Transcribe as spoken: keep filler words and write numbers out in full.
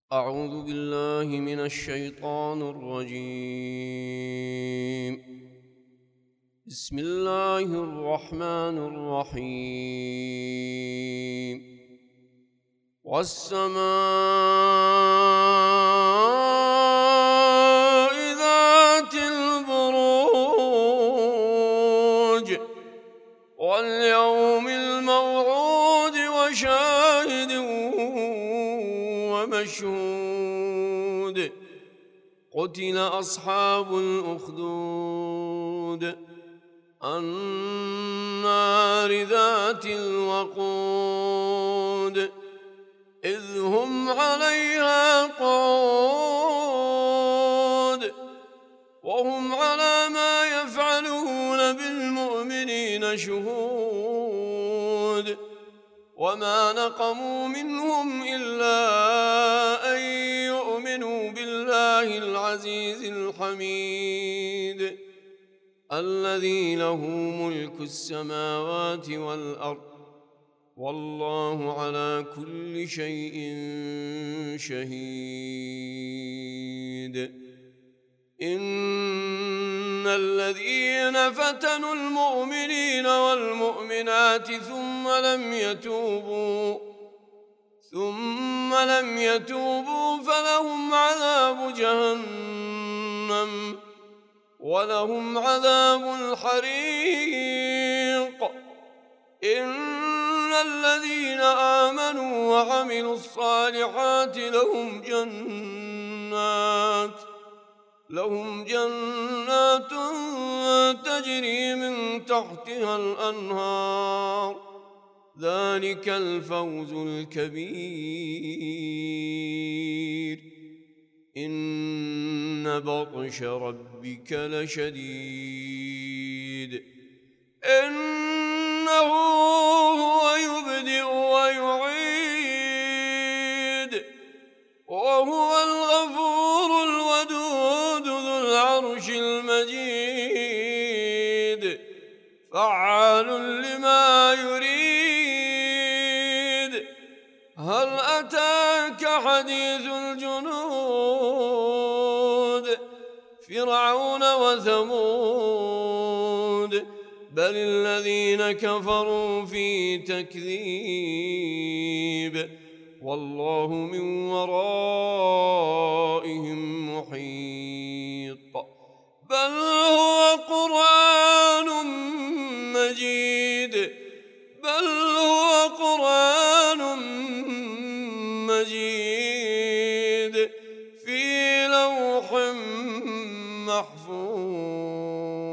أعوذ بالله من الشيطان الرجيم. بسم الله الرحمن الرحيم. والسماء ذات البروج واليوم الموعود وشاهد ومشهود. قتل أصحاب الأخدود النار ذات الوقود إذ هم عليها قعود وهم على ما يفعلون بالمؤمنين شهود. وما نقموا منهم إلا أن يؤمنوا بالله العزيز الحميد الذي له ملك السماوات والأرض والله على كل شيء شهيد. إن الذين فتنوا المؤمنين والمؤمنات ثم لم يتوبوا ثم لم يتوبوا فلهم عذاب جهنم ولهم عذاب الحريق. إن الذين آمنوا وعملوا الصالحات لهم جنات لهم جنات تجري من تحتها الأنهار ذلك الفوز الكبير. إن بطش ربك لشديد إنه هو يبدئ ويعيد وهو الغفور الودود ذو العرش المجيد فعال لما يريد. هل أتاك حديث الجنود فرعون وثمود بل الذين كفروا في تكذيب والله من ورائهم محيط. بل هو قرآن مجيد بل هو قرآن مجيد في لوح محفوظ.